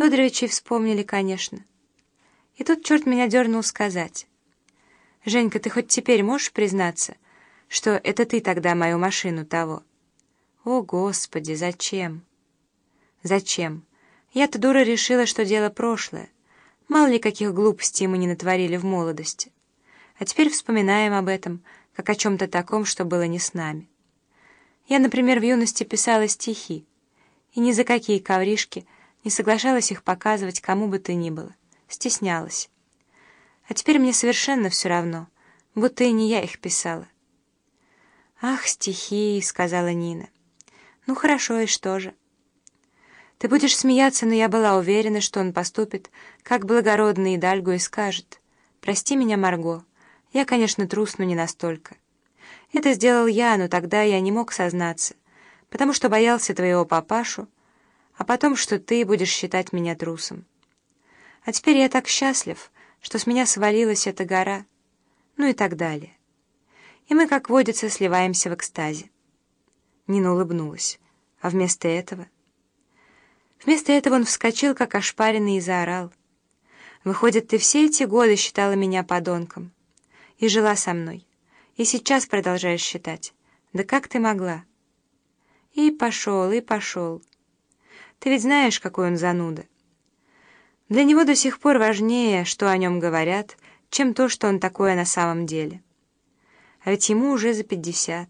Федоровичей вспомнили, конечно. И тут черт меня дернул сказать: «Женька, ты хоть теперь можешь признаться, что это ты тогда мою машину того?» О, Господи, зачем? Зачем? Я-то дура решила, что дело прошлое. Мало ли каких глупостей мы не натворили в молодости. А теперь вспоминаем об этом, как о чем-то таком, что было не с нами. Я, например, в юности писала стихи, и ни за какие ковришки не соглашалась их показывать кому бы то ни было. Стеснялась. А теперь мне совершенно все равно, будто и не я их писала. «Ах, стихи», — сказала Нина. «Ну хорошо, и что же?» «Ты будешь смеяться, но я была уверена, что он поступит, как благородный Идальго, и скажет: прости меня, Марго, я, конечно, трус, но не настолько. Это сделал я, но тогда я не мог сознаться, потому что боялся твоего папашу, а потом, что ты будешь считать меня трусом. А теперь я так счастлив, что с меня свалилась эта гора», ну и так далее. И мы, как водится, сливаемся в экстазе. Нина улыбнулась. А вместо этого? Вместо этого он вскочил, как ошпаренный, и заорал: «Выходит, ты все эти годы считала меня подонком и жила со мной, и сейчас продолжаешь считать. Да как ты могла?» И пошел, и пошел. Ты ведь знаешь, какой он зануда. Для него до сих пор важнее, что о нем говорят, чем то, что он такое на самом деле. А ведь ему уже за 50.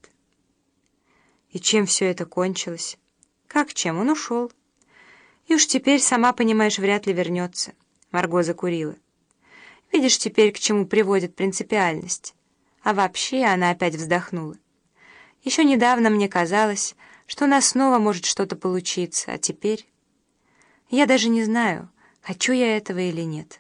И чем все это кончилось? Как чем? Он ушел. И уж теперь, сама понимаешь, вряд ли вернется. Марго закурила. Видишь теперь, к чему приводит принципиальность. А вообще, она опять вздохнула. Еще недавно мне казалось, что у нас снова может что-то получиться, а теперь... Я даже не знаю, хочу я этого или нет.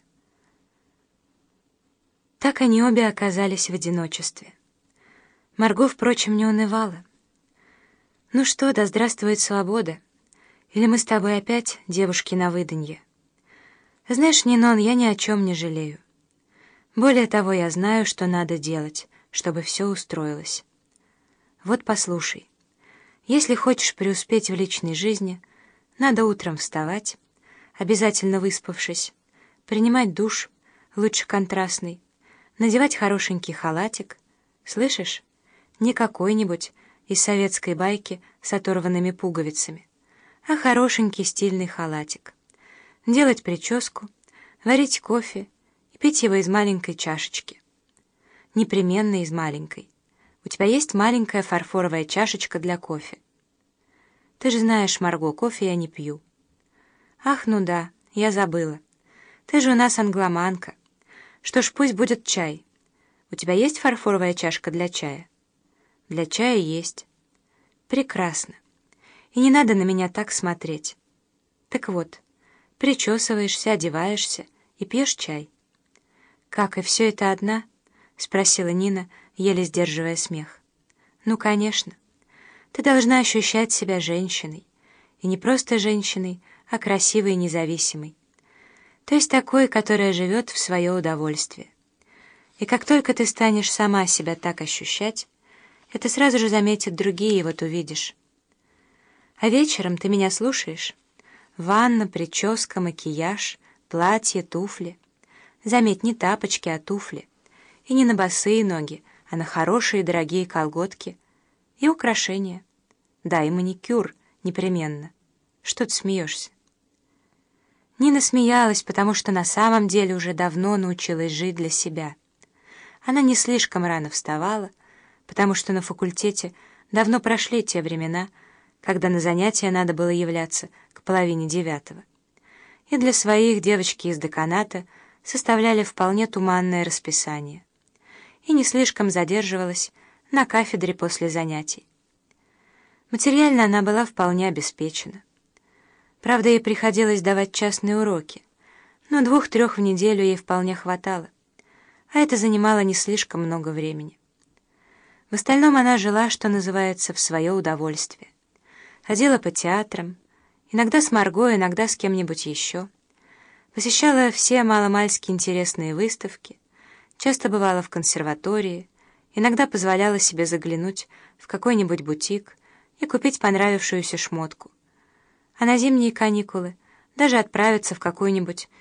Так они обе оказались в одиночестве. Марго, впрочем, не унывала. «Ну что, да здравствует свобода! Или мы с тобой опять девушки на выданье? Знаешь, Нинон, я ни о чем не жалею. Более того, я знаю, что надо делать, чтобы все устроилось. Вот послушай. Если хочешь преуспеть в личной жизни, надо утром вставать, обязательно выспавшись, принимать душ, лучше контрастный, надевать хорошенький халатик. Слышишь? Не какой-нибудь из советской байки с оторванными пуговицами, а хорошенький стильный халатик. Делать прическу, варить кофе и пить его из маленькой чашечки. Непременно из маленькой. У тебя есть маленькая фарфоровая чашечка для кофе? Ты же знаешь, Марго, кофе я не пью. Ах, ну да, я забыла. Ты же у нас англоманка. Что ж, пусть будет чай. У тебя есть фарфоровая чашка для чая? Для чая есть. Прекрасно. И не надо на меня так смотреть. Так вот, причесываешься, одеваешься и пьешь чай. «Как, и все это одна?» — спросила Нина, еле сдерживая смех. «Ну, конечно. Ты должна ощущать себя женщиной. И не просто женщиной, а красивой и независимой. То есть такой, которая живет в свое удовольствие. И как только ты станешь сама себя так ощущать, это сразу же заметят другие, вот увидишь. А вечером ты меня слушаешь? Ванна, прическа, макияж, платье, туфли. Заметь, не тапочки, а туфли. И не на босые ноги, а на хорошие дорогие колготки. И украшения. Да, и маникюр непременно. Что ты смеешься?» Нина смеялась, потому что на самом деле уже давно научилась жить для себя. Она не слишком рано вставала, потому что на факультете давно прошли те времена, когда на занятия надо было являться к 8:30. И для своих девочки из деканата составляли вполне туманное расписание. И не слишком задерживалась на кафедре после занятий. Материально она была вполне обеспечена. Правда, ей приходилось давать частные уроки, но 2-3 в неделю ей вполне хватало, а это занимало не слишком много времени. В остальном она жила, что называется, в свое удовольствие. Ходила по театрам, иногда с Марго, иногда с кем-нибудь еще. Посещала все маломальски интересные выставки, часто бывала в консерватории, иногда позволяла себе заглянуть в какой-нибудь бутик и купить понравившуюся шмотку. А на зимние каникулы даже отправиться в какую-нибудь